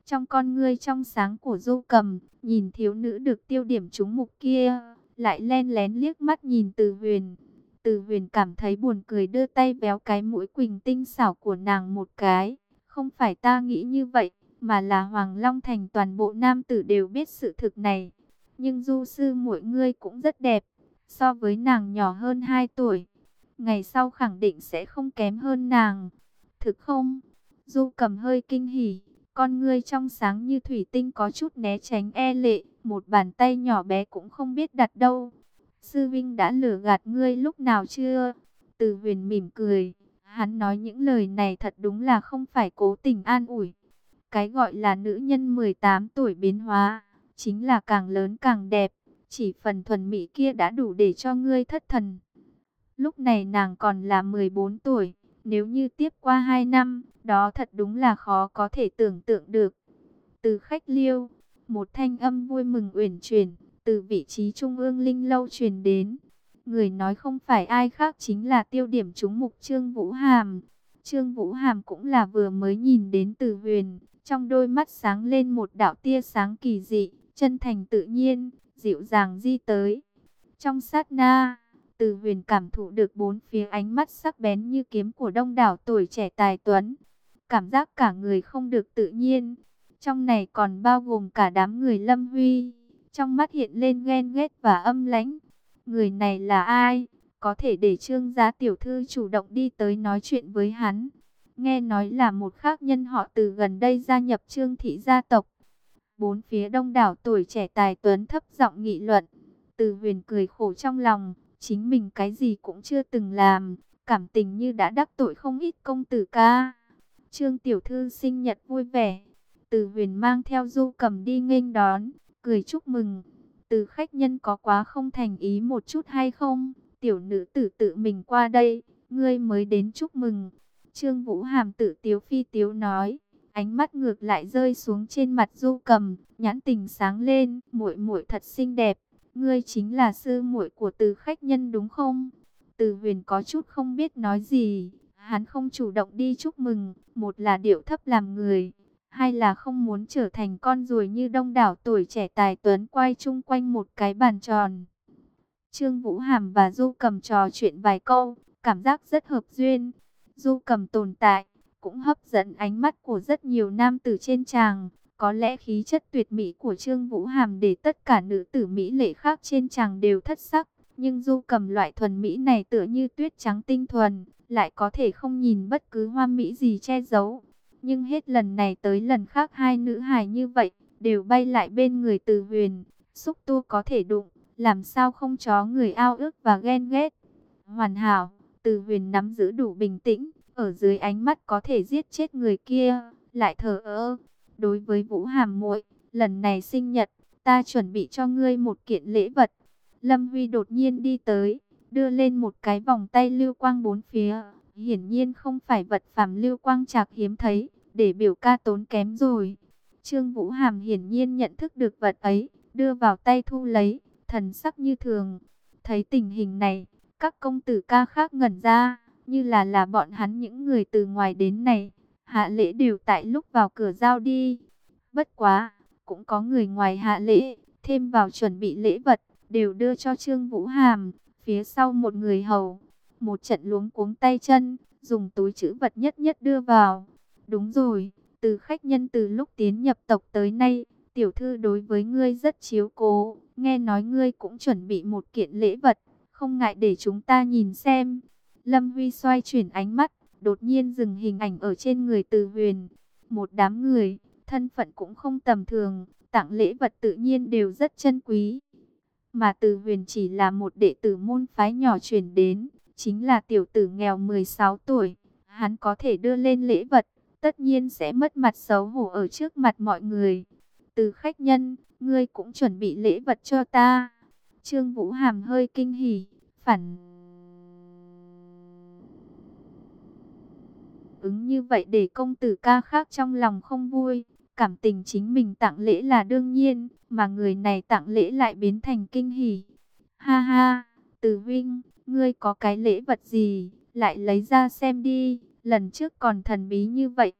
Speaker 1: Trong con ngươi trong sáng của Du Cầm, nhìn thiếu nữ được tiêu điểm trúng mục kia, lại len lén liếc mắt nhìn Từ Huyền. Từ Huyền cảm thấy buồn cười, đưa tay véo cái mũi quỳnh tinh xảo của nàng một cái. Không phải ta nghĩ như vậy, mà là Hoàng Long Thành toàn bộ nam tử đều biết sự thực này. Nhưng Du sư muội ngươi cũng rất đẹp, so với nàng nhỏ hơn hai tuổi. Ngày sau khẳng định sẽ không kém hơn nàng. Thực không? Du Cầm hơi kinh hỉ, con ngươi trong sáng như thủy tinh có chút né tránh e lệ, một bàn tay nhỏ bé cũng không biết đặt đâu. Sư Vinh đã lừa gạt ngươi lúc nào chưa? Từ Huyền mỉm cười, hắn nói những lời này thật đúng là không phải cố tình an ủi. Cái gọi là nữ nhân mười tám tuổi biến hóa, chính là càng lớn càng đẹp, chỉ phần thuần mỹ kia đã đủ để cho ngươi thất thần. Lúc này nàng còn là mười bốn tuổi, nếu như tiếp qua hai năm, đó thật đúng là khó có thể tưởng tượng được. Từ khách liêu, một thanh âm vui mừng uyển chuyển, từ vị trí trung ương linh lâu truyền đến. Người nói không phải ai khác chính là tiêu điểm trúng mục Trương Vũ Hàm. Trương Vũ Hàm cũng là vừa mới nhìn đến Từ Huyền, trong đôi mắt sáng lên một đạo tia sáng kỳ dị, chân thành tự nhiên, dịu dàng di tới. Trong sát na, Từ Huyền cảm thụ được bốn phía ánh mắt sắc bén như kiếm của đông đảo tuổi trẻ tài tuấn. Cảm giác cả người không được tự nhiên. Trong này còn bao gồm cả đám người Lâm Huy. Trong mắt hiện lên ghen ghét và âm lãnh. Người này là ai? Có thể để Trương gia tiểu thư chủ động đi tới nói chuyện với hắn. Nghe nói là một khác nhân họ Từ gần đây gia nhập Trương thị gia tộc. Bốn phía đông đảo tuổi trẻ tài tuấn thấp giọng nghị luận. Từ Huyền cười khổ trong lòng. Chính mình cái gì cũng chưa từng làm. Cảm tình như đã đắc tội không ít công tử ca. Trương tiểu thư sinh nhật vui vẻ. Từ Huyền mang theo Du Cầm đi nghênh đón, cười chúc mừng. Từ khách nhân có quá không thành ý một chút hay không? Tiểu nữ tử tự mình qua đây, ngươi mới đến chúc mừng. Trương Vũ Hàm tự tiếu phi tiếu nói, ánh mắt ngược lại rơi xuống trên mặt Du Cầm, nhãn tình sáng lên, muội muội thật xinh đẹp. Ngươi chính là sư muội của Từ khách nhân đúng không? Từ Huyền có chút không biết nói gì. Hắn không chủ động đi chúc mừng, một là điệu thấp làm người, hai là không muốn trở thành con ruồi như đông đảo tuổi trẻ tài tuấn quay chung quanh một cái bàn tròn. Trương Vũ Hàm và Du Cầm trò chuyện vài câu, cảm giác rất hợp duyên. Du Cầm tồn tại, cũng hấp dẫn ánh mắt của rất nhiều nam tử trên tràng. Có lẽ khí chất tuyệt mỹ của Trương Vũ Hàm để tất cả nữ tử mỹ lệ khác trên tràng đều thất sắc. Nhưng Du Cầm loại thuần mỹ này tựa như tuyết trắng tinh thuần, lại có thể không nhìn bất cứ hoa mỹ gì che giấu. Nhưng hết lần này tới lần khác hai nữ hài như vậy, đều bay lại bên người Từ Huyền. Xúc tu có thể đụng, làm sao không chó người ao ước và ghen ghét. Hoàn hảo, Từ Huyền nắm giữ đủ bình tĩnh, ở dưới ánh mắt có thể giết chết người kia, lại thờ ơ. Đối với Vũ Hàm muội, lần này sinh nhật, ta chuẩn bị cho ngươi một kiện lễ vật. Lâm Huy đột nhiên đi tới, đưa lên một cái vòng tay lưu quang bốn phía. Hiển nhiên không phải vật phẩm lưu quang trạc hiếm thấy, để biểu ca tốn kém rồi. Trương Vũ Hàm hiển nhiên nhận thức được vật ấy, đưa vào tay thu lấy, thần sắc như thường. Thấy tình hình này, các công tử ca khác ngẩn ra, như là là bọn hắn những người từ ngoài đến này. Hạ lễ đều tại lúc vào cửa giao đi. Bất quá, cũng có người ngoài hạ lễ, thêm vào chuẩn bị lễ vật, đều đưa cho Trương Vũ Hàm. Phía sau một người hầu, một trận luống cuống tay chân, dùng túi trữ vật nhất nhất đưa vào. Đúng rồi, Từ khách nhân từ lúc tiến nhập tộc tới nay, tiểu thư đối với ngươi rất chiếu cố. Nghe nói ngươi cũng chuẩn bị một kiện lễ vật, không ngại để chúng ta nhìn xem. Lâm Huy xoay chuyển ánh mắt, đột nhiên dừng hình ảnh ở trên người Từ Huyền. Một đám người, thân phận cũng không tầm thường, tặng lễ vật tự nhiên đều rất chân quý. Mà Từ Huyền chỉ là một đệ tử môn phái nhỏ chuyển đến, chính là tiểu tử nghèo mười sáu tuổi. Hắn có thể đưa lên lễ vật, tất nhiên sẽ mất mặt xấu hổ ở trước mặt mọi người. Từ khách nhân, ngươi cũng chuẩn bị lễ vật cho ta. Trương Vũ Hàm hơi kinh hỉ, phản ứng như vậy để công tử ca khác trong lòng không vui. Cảm tình chính mình tặng lễ là đương nhiên, mà người này tặng lễ lại biến thành kinh hỉ. Ha ha, Từ huynh, ngươi có cái lễ vật gì, lại lấy ra xem đi, lần trước còn thần bí như vậy.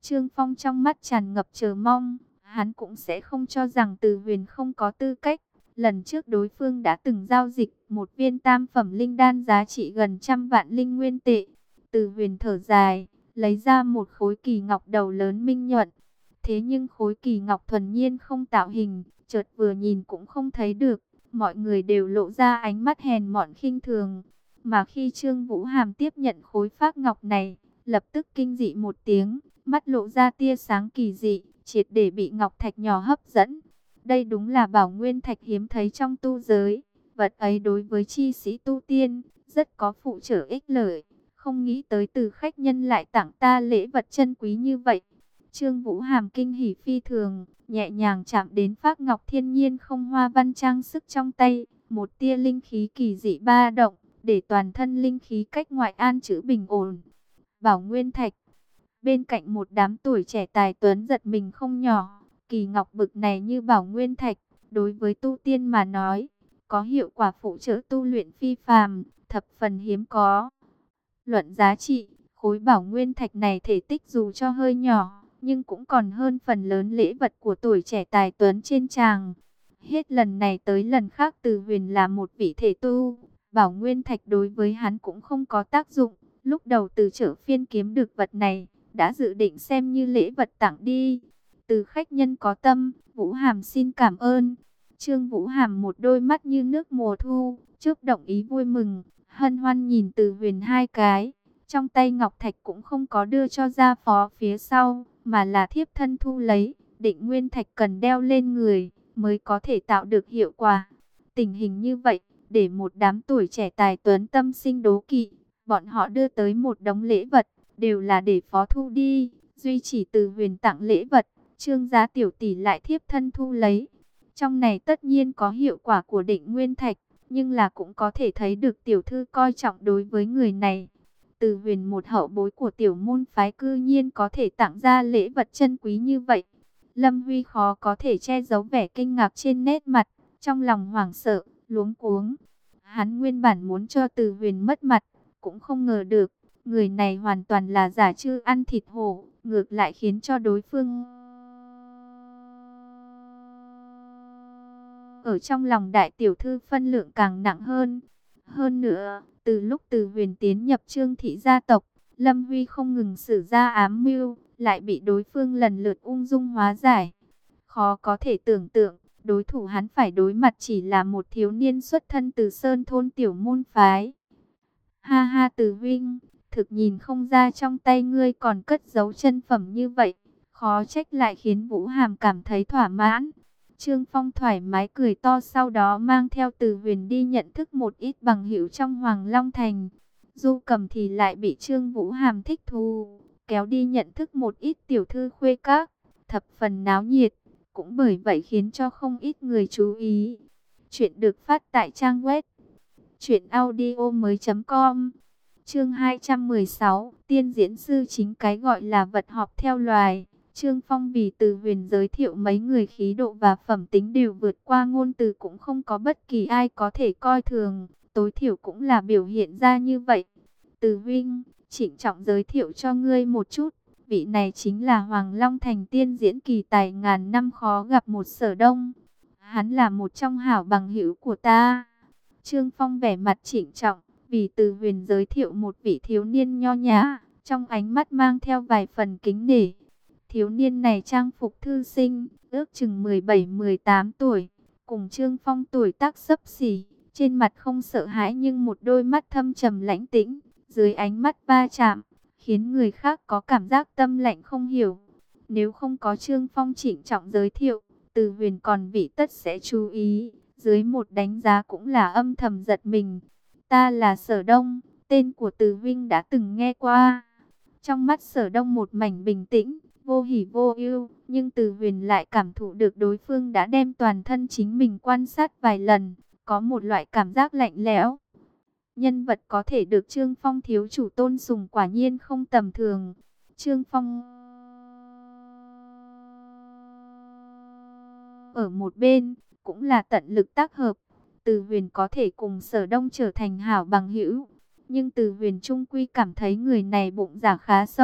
Speaker 1: Trương Phong trong mắt tràn ngập chờ mong, hắn cũng sẽ không cho rằng Từ Huyền không có tư cách. Lần trước đối phương đã từng giao dịch một viên tam phẩm linh đan giá trị gần trăm vạn linh nguyên tệ. Từ Huyền thở dài, lấy ra một khối kỳ ngọc đầu lớn minh nhuận. Thế nhưng khối kỳ ngọc thuần nhiên không tạo hình, chợt vừa nhìn cũng không thấy được. Mọi người đều lộ ra ánh mắt hèn mọn khinh thường. Mà khi Trương Vũ Hàm tiếp nhận khối phác ngọc này, lập tức kinh dị một tiếng, mắt lộ ra tia sáng kỳ dị, triệt để bị ngọc thạch nhỏ hấp dẫn. Đây đúng là bảo nguyên thạch hiếm thấy trong tu giới. Vật ấy đối với chi sĩ tu tiên, rất có phụ trợ ích lợi. Không nghĩ tới Từ khách nhân lại tặng ta lễ vật chân quý như vậy. Trương Vũ Hàm kinh hỉ phi thường, nhẹ nhàng chạm đến phác ngọc thiên nhiên không hoa văn trang sức trong tay. Một tia linh khí kỳ dị ba động, để toàn thân linh khí cách ngoại an trữ bình ổn. Bảo nguyên thạch. Bên cạnh một đám tuổi trẻ tài tuấn giật mình không nhỏ. Kỳ ngọc bực này như bảo nguyên thạch, đối với tu tiên mà nói, có hiệu quả phụ trợ tu luyện phi phàm, thập phần hiếm có. Luận giá trị, khối bảo nguyên thạch này thể tích dù cho hơi nhỏ, nhưng cũng còn hơn phần lớn lễ vật của tuổi trẻ tài tuấn trên tràng. Hết lần này tới lần khác Từ Huyền là một vị thể tu, bảo nguyên thạch đối với hắn cũng không có tác dụng. Lúc đầu Từ Chở Phiên kiếm được vật này, đã dự định xem như lễ vật tặng đi. Từ khách nhân có tâm, Vũ Hàm xin cảm ơn. Trương Vũ Hàm một đôi mắt như nước mùa thu, chớp động ý vui mừng, hân hoan nhìn Từ Huyền hai cái. Trong tay ngọc thạch cũng không có đưa cho gia phó phía sau, mà là thiếp thân thu lấy. Định nguyên thạch cần đeo lên người, mới có thể tạo được hiệu quả. Tình hình như vậy, để một đám tuổi trẻ tài tuấn tâm sinh đố kỵ. Bọn họ đưa tới một đống lễ vật, đều là để phó thu đi. Duy chỉ Từ Huyền tặng lễ vật, Trương gia tiểu tỷ lại thiếp thân thu lấy. Trong này tất nhiên có hiệu quả của định nguyên thạch, nhưng là cũng có thể thấy được tiểu thư coi trọng đối với người này. Từ Huyền một hậu bối của tiểu môn phái cư nhiên có thể tặng ra lễ vật chân quý như vậy. Lâm Huy khó có thể che giấu vẻ kinh ngạc trên nét mặt, trong lòng hoảng sợ, luống cuống. Hắn nguyên bản muốn cho Từ Huyền mất mặt, cũng không ngờ được, người này hoàn toàn là giả trư ăn thịt hổ, ngược lại khiến cho đối phương ở trong lòng đại tiểu thư phân lượng càng nặng hơn. Hơn nữa, từ lúc Từ Huyền tiến nhập Trương thị gia tộc, Lâm Huy không ngừng sử ra ám mưu, lại bị đối phương lần lượt ung dung hóa giải. Khó có thể tưởng tượng, đối thủ hắn phải đối mặt chỉ là một thiếu niên xuất thân từ sơn thôn tiểu môn phái. Ha ha Từ huynh, thực nhìn không ra trong tay ngươi còn cất giấu chân phẩm như vậy, khó trách lại khiến Vũ Hàm cảm thấy thỏa mãn. Trương Phong thoải mái cười to, sau đó mang theo Từ Huyền đi nhận thức một ít bằng hữu trong Hoàng Long Thành. Du Cầm thì lại bị Trương Vũ Hàm thích thú, kéo đi nhận thức một ít tiểu thư khuê các, thập phần náo nhiệt, cũng bởi vậy khiến cho không ít người chú ý. Chuyện được phát tại trang web truyện audio mới chấm com. Chương hai trăm mười sáu, tiên diễn sư chính cái gọi là vật họp theo loài. Trương Phong vì Từ Huyền giới thiệu mấy người khí độ và phẩm tính đều vượt qua ngôn từ, cũng không có bất kỳ ai có thể coi thường, tối thiểu cũng là biểu hiện ra như vậy. Từ huynh, trịnh trọng giới thiệu cho ngươi một chút, vị này chính là Hoàng Long Thành tiên diễn kỳ tài ngàn năm khó gặp một Sở Đông. Hắn là một trong hảo bằng hữu của ta. Trương Phong vẻ mặt trịnh trọng, vì Từ Huyền giới thiệu một vị thiếu niên nho nhã, trong ánh mắt mang theo vài phần kính nể. Thiếu niên này trang phục thư sinh, ước chừng mười bảy mười tám tuổi, cùng Trương Phong tuổi tác xấp xỉ, trên mặt không sợ hãi nhưng một đôi mắt thâm trầm lãnh tĩnh, dưới ánh mắt va chạm, khiến người khác có cảm giác tâm lạnh không hiểu. Nếu không có Trương Phong trịnh trọng giới thiệu, Từ Huyền còn vị tất sẽ chú ý, dưới một đánh giá cũng là âm thầm giật mình. Ta là Sở Đông, tên của Từ huynh đã từng nghe qua. Trong mắt Sở Đông một mảnh bình tĩnh, vô hỉ vô ưu, nhưng Từ Huyền lại cảm thụ được đối phương đã đem toàn thân chính mình quan sát vài lần, có một loại cảm giác lạnh lẽo. Nhân vật có thể được Trương Phong thiếu chủ tôn sùng quả nhiên không tầm thường. Trương Phong ở một bên cũng là tận lực tác hợp, Từ Huyền có thể cùng Sở Đông trở thành hảo bằng hữu, nhưng Từ Huyền trung quy cảm thấy người này bụng dạ khá sâu,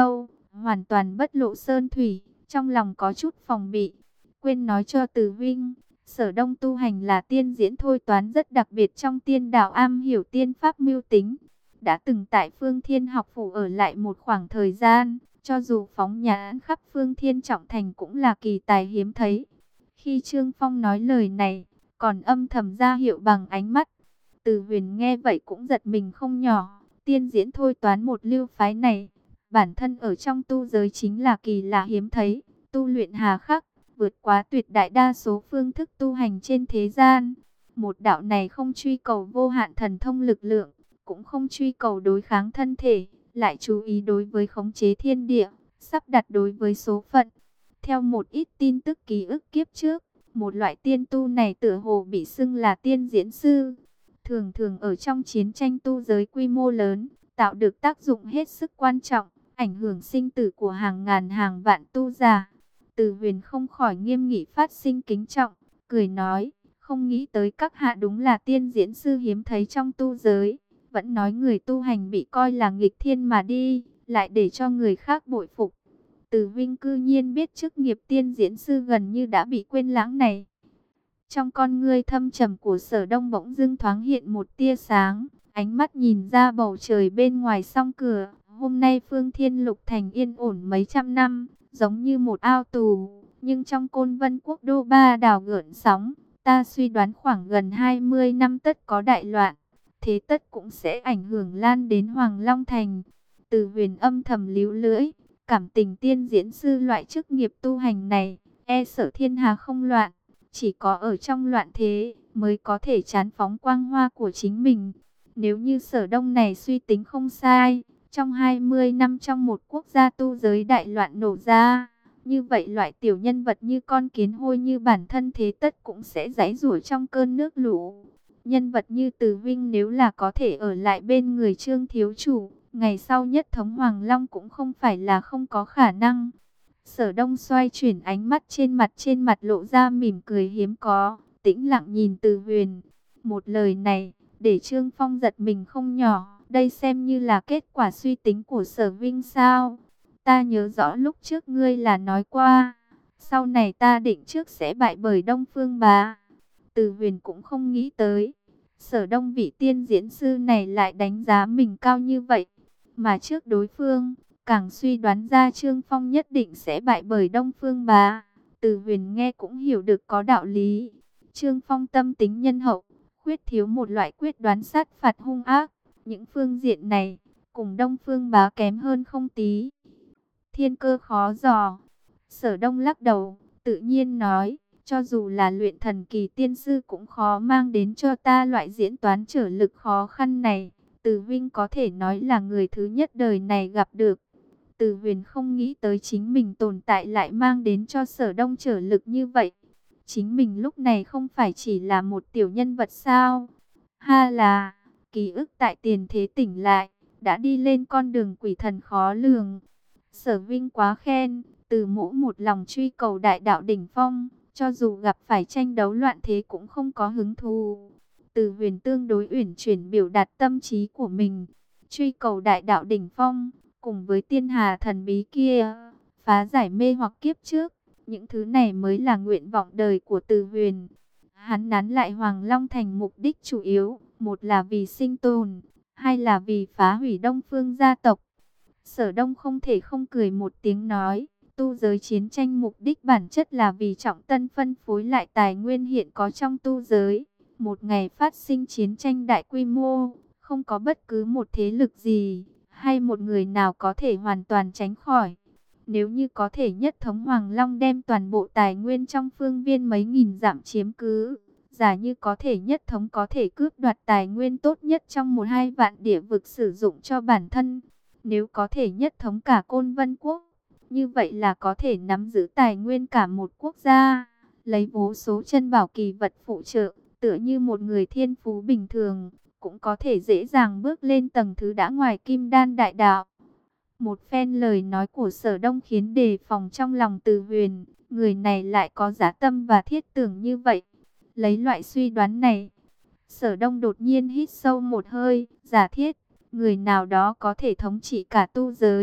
Speaker 1: hoàn toàn bất lộ sơn thủy, trong lòng có chút phòng bị. Quên nói cho Từ Vinh, Sở Đông tu hành là tiên diễn thôi toán rất đặc biệt trong tiên đạo, am hiểu tiên pháp mưu tính. Đã từng tại Phương Thiên học phủ ở lại một khoảng thời gian, cho dù phóng nhãn khắp Phương Thiên trọng thành cũng là kỳ tài hiếm thấy. Khi Trương Phong nói lời này, còn âm thầm ra hiệu bằng ánh mắt. Từ Huyền nghe vậy cũng giật mình không nhỏ, tiên diễn thôi toán một lưu phái này, bản thân ở trong tu giới chính là kỳ lạ hiếm thấy, tu luyện hà khắc, vượt quá tuyệt đại đa số phương thức tu hành trên thế gian. Một đạo này không truy cầu vô hạn thần thông lực lượng, cũng không truy cầu đối kháng thân thể, lại chú ý đối với khống chế thiên địa, sắp đặt đối với số phận. Theo một ít tin tức ký ức kiếp trước, một loại tiên tu này tựa hồ bị xưng là tiên diễn sư. Thường thường ở trong chiến tranh tu giới quy mô lớn, tạo được tác dụng hết sức quan trọng, ảnh hưởng sinh tử của hàng ngàn hàng vạn tu giả. Từ Huyền không khỏi nghiêm nghị phát sinh kính trọng, cười nói, không nghĩ tới các hạ đúng là tiên diễn sư hiếm thấy trong tu giới. Vẫn nói người tu hành bị coi là nghịch thiên mà đi, lại để cho người khác bội phục. Từ Vinh cư nhiên biết chức nghiệp tiên diễn sư gần như đã bị quên lãng này. Trong con ngươi thâm trầm của Sở Đông bỗng dưng thoáng hiện một tia sáng, ánh mắt nhìn ra bầu trời bên ngoài song cửa. Hôm nay Phương Thiên Lục Thành yên ổn mấy trăm năm, giống như một ao tù, nhưng trong Côn Vân Quốc đô ba đảo gợn sóng, ta suy đoán khoảng gần hai mươi năm tất có đại loạn, thế tất cũng sẽ ảnh hưởng lan đến Hoàng Long Thành. Từ Huyền âm thầm líu lưỡi, cảm tình tiên diễn sư loại chức nghiệp tu hành này, e sợ thiên hà không loạn, chỉ có ở trong loạn thế mới có thể chán phóng quang hoa của chính mình. Nếu như Sở Đông này suy tính không sai, trong hai mươi năm trong một quốc gia tu giới đại loạn nổ ra, như vậy loại tiểu nhân vật như con kiến hôi như bản thân thế tất cũng sẽ giãy giụa trong cơn nước lũ. Nhân vật như Từ Vinh nếu là có thể ở lại bên người Trương thiếu chủ, ngày sau nhất thống Hoàng Long cũng không phải là không có khả năng. Sở Đông xoay chuyển ánh mắt trên mặt trên mặt lộ ra mỉm cười hiếm có, tĩnh lặng nhìn Từ Huyền. Một lời này, để Trương Phong giật mình không nhỏ, đây xem như là kết quả suy tính của Sở Vinh sao? Ta nhớ rõ lúc trước ngươi là nói qua, sau này ta định trước sẽ bại bởi Đông Phương Bá. Từ Huyền cũng không nghĩ tới, Sở Đông vị tiên diễn sư này lại đánh giá mình cao như vậy, mà trước đối phương càng suy đoán ra Trương Phong nhất định sẽ bại bởi Đông Phương Bá. Từ Huyền nghe cũng hiểu được có đạo lý. Trương Phong tâm tính nhân hậu, khuyết thiếu một loại quyết đoán sát phạt hung ác. Những phương diện này, cùng Đông Phương Bá kém hơn không tí. Thiên cơ khó dò. Sở Đông lắc đầu, tự nhiên nói, cho dù là luyện thần kỳ tiên sư cũng khó mang đến cho ta loại diễn toán trở lực khó khăn này. Từ Vinh có thể nói là người thứ nhất đời này gặp được. Từ Huyền không nghĩ tới chính mình tồn tại lại mang đến cho Sở Đông trở lực như vậy. Chính mình lúc này không phải chỉ là một tiểu nhân vật sao? Ha là, ký ức tại tiền thế tỉnh lại, đã đi lên con đường quỷ thần khó lường. Sở Vinh quá khen, Từ Mỗ một lòng truy cầu đại đạo đỉnh phong, cho dù gặp phải tranh đấu loạn thế cũng không có hứng thú. Từ Huyền tương đối uyển chuyển biểu đạt tâm trí của mình, truy cầu đại đạo đỉnh phong, cùng với tiên hà thần bí kia, phá giải mê hoặc kiếp trước, những thứ này mới là nguyện vọng đời của Từ Huyền. Hắn nán lại Hoàng Long Thành mục đích chủ yếu, một là vì sinh tồn, hai là vì phá hủy Đông Phương gia tộc. Sở Đông không thể không cười một tiếng nói, tu giới chiến tranh mục đích bản chất là vì trọng tân phân phối lại tài nguyên hiện có trong tu giới. Một ngày phát sinh chiến tranh đại quy mô, không có bất cứ một thế lực gì, hay một người nào có thể hoàn toàn tránh khỏi. Nếu như có thể nhất thống Hoàng Long đem toàn bộ tài nguyên trong phương viên mấy nghìn dặm chiếm cứ, giả như có thể nhất thống có thể cướp đoạt tài nguyên tốt nhất trong một hai vạn địa vực sử dụng cho bản thân. Nếu có thể nhất thống cả Côn Vân Quốc, như vậy là có thể nắm giữ tài nguyên cả một quốc gia, lấy vô số chân bảo kỳ vật phụ trợ, tựa như một người thiên phú bình thường, cũng có thể dễ dàng bước lên tầng thứ đã ngoài kim đan đại đạo. Một phen lời nói của Sở Đông khiến đề phòng trong lòng Từ Huyền, người này lại có dã tâm và thiết tưởng như vậy. Lấy loại suy đoán này, Sở Đông đột nhiên hít sâu một hơi, giả thiết, người nào đó có thể thống trị cả tu giới,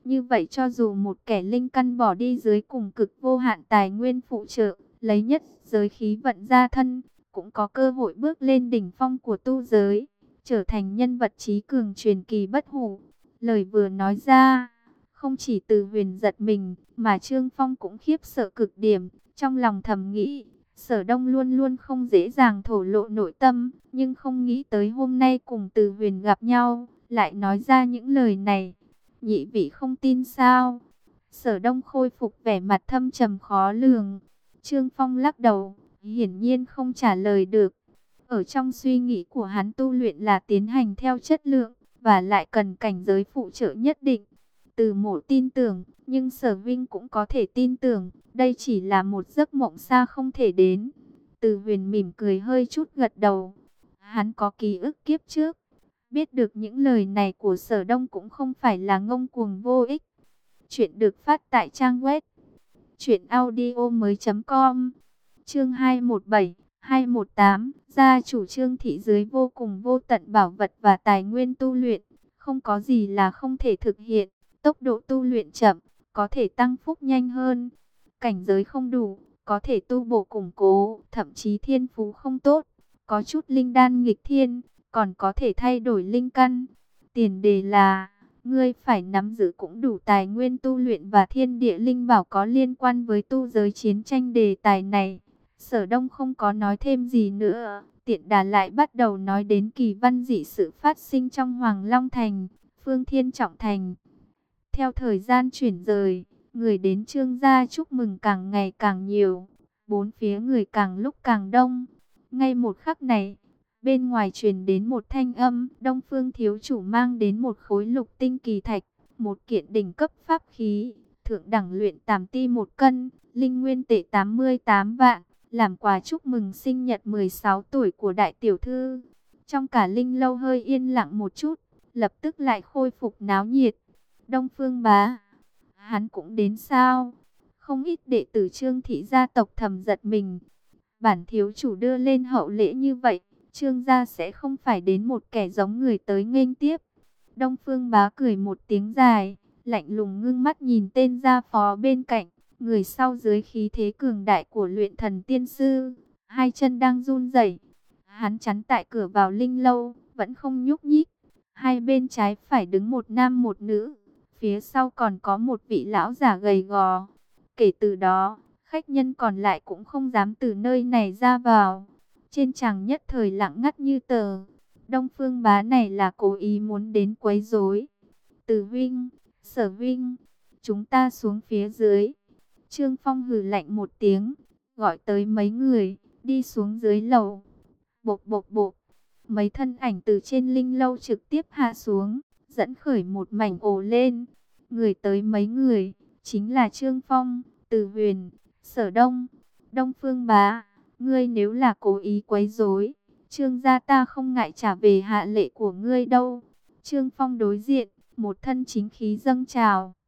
Speaker 1: Như vậy cho dù một kẻ linh căn bỏ đi dưới cùng cực vô hạn tài nguyên phụ trợ, lấy nhất giới khí vận ra thân, cũng có cơ hội bước lên đỉnh phong của tu giới, trở thành nhân vật trí cường truyền kỳ bất hủ. Lời vừa nói ra, không chỉ Từ Huyền giật mình, mà Trương Phong cũng khiếp sợ cực điểm, trong lòng thầm nghĩ, Sở Đông luôn luôn không dễ dàng thổ lộ nội tâm, nhưng không nghĩ tới hôm nay cùng Từ Huyền gặp nhau, lại nói ra những lời này. Nhị vị không tin sao? Sở Đông khôi phục vẻ mặt thâm trầm khó lường. Trương Phong lắc đầu, hiển nhiên không trả lời được. Ở trong suy nghĩ của hắn, tu luyện là tiến hành theo chất lượng, và lại cần cảnh giới phụ trợ nhất định. Từ Mộ tin tưởng, nhưng Sở Vinh cũng có thể tin tưởng, đây chỉ là một giấc mộng xa không thể đến. Từ Huyền mỉm cười hơi chút gật đầu. Hắn có ký ức kiếp trước, biết được những lời này của Sở Đông cũng không phải là ngông cuồng vô ích. Chuyện được phát tại trang web truyện audio mới chấm com. Chương hai một bảy, hai một tám, gia chủ Trương thị dưới vô cùng vô tận bảo vật và tài nguyên tu luyện, không có gì là không thể thực hiện. Tốc độ tu luyện chậm, có thể tăng phúc nhanh hơn. Cảnh giới không đủ, có thể tu bổ củng cố, thậm chí thiên phú không tốt, có chút linh đan nghịch thiên, còn có thể thay đổi linh căn. Tiền đề là, ngươi phải nắm giữ cũng đủ tài nguyên tu luyện và thiên địa linh bảo có liên quan với tu giới chiến tranh đề tài này. Sở Đông không có nói thêm gì nữa, tiện đà lại bắt đầu nói đến kỳ văn dị sự phát sinh trong Hoàng Long Thành, Phương Thiên Trọng Thành. Theo thời gian chuyển rời, người đến Trương gia chúc mừng càng ngày càng nhiều, bốn phía người càng lúc càng đông. Ngay một khắc này, bên ngoài truyền đến một thanh âm, Đông Phương thiếu chủ mang đến một khối lục tinh kỳ thạch, một kiện đỉnh cấp pháp khí, thượng đẳng luyện tàm ti một cân, linh nguyên tệ tám mươi tám vạn, làm quà chúc mừng sinh nhật mười sáu tuổi của đại tiểu thư. Trong cả linh lâu hơi yên lặng một chút, lập tức lại khôi phục náo nhiệt. Đông Phương bá, hắn cũng đến sao? Không ít đệ tử Trương thị gia tộc thầm giật mình. Bản thiếu chủ đưa lên hậu lễ như vậy, Trương gia sẽ không phải đến một kẻ giống người tới nghênh tiếp. Đông Phương bá cười một tiếng dài, lạnh lùng ngưng mắt nhìn tên gia phó bên cạnh, người sau dưới khí thế cường đại của luyện thần tiên sư, hai chân đang run rẩy. Hắn chắn tại cửa vào linh lâu, vẫn không nhúc nhích. Hai bên trái phải đứng một nam một nữ, phía sau còn có một vị lão già gầy gò. Kể từ đó, khách nhân còn lại cũng không dám từ nơi này ra vào. Trên tràng nhất thời lặng ngắt như tờ. Đông Phương bá này là cố ý muốn đến quấy rối. Từ Vinh, Sở Vinh, chúng ta xuống phía dưới. Trương Phong hừ lạnh một tiếng, gọi tới mấy người, đi xuống dưới lầu. Bộp bộp bộp, mấy thân ảnh từ trên linh lâu trực tiếp hạ xuống, dẫn khởi một mảnh ồ lên. Người tới mấy người, chính là Trương Phong, Từ Huyền, Sở Đông. Đông Phương bá, ngươi nếu là cố ý quấy rối, Trương gia ta không ngại trả về hạ lệ của ngươi đâu. Trương Phong đối diện, một thân chính khí dâng trào.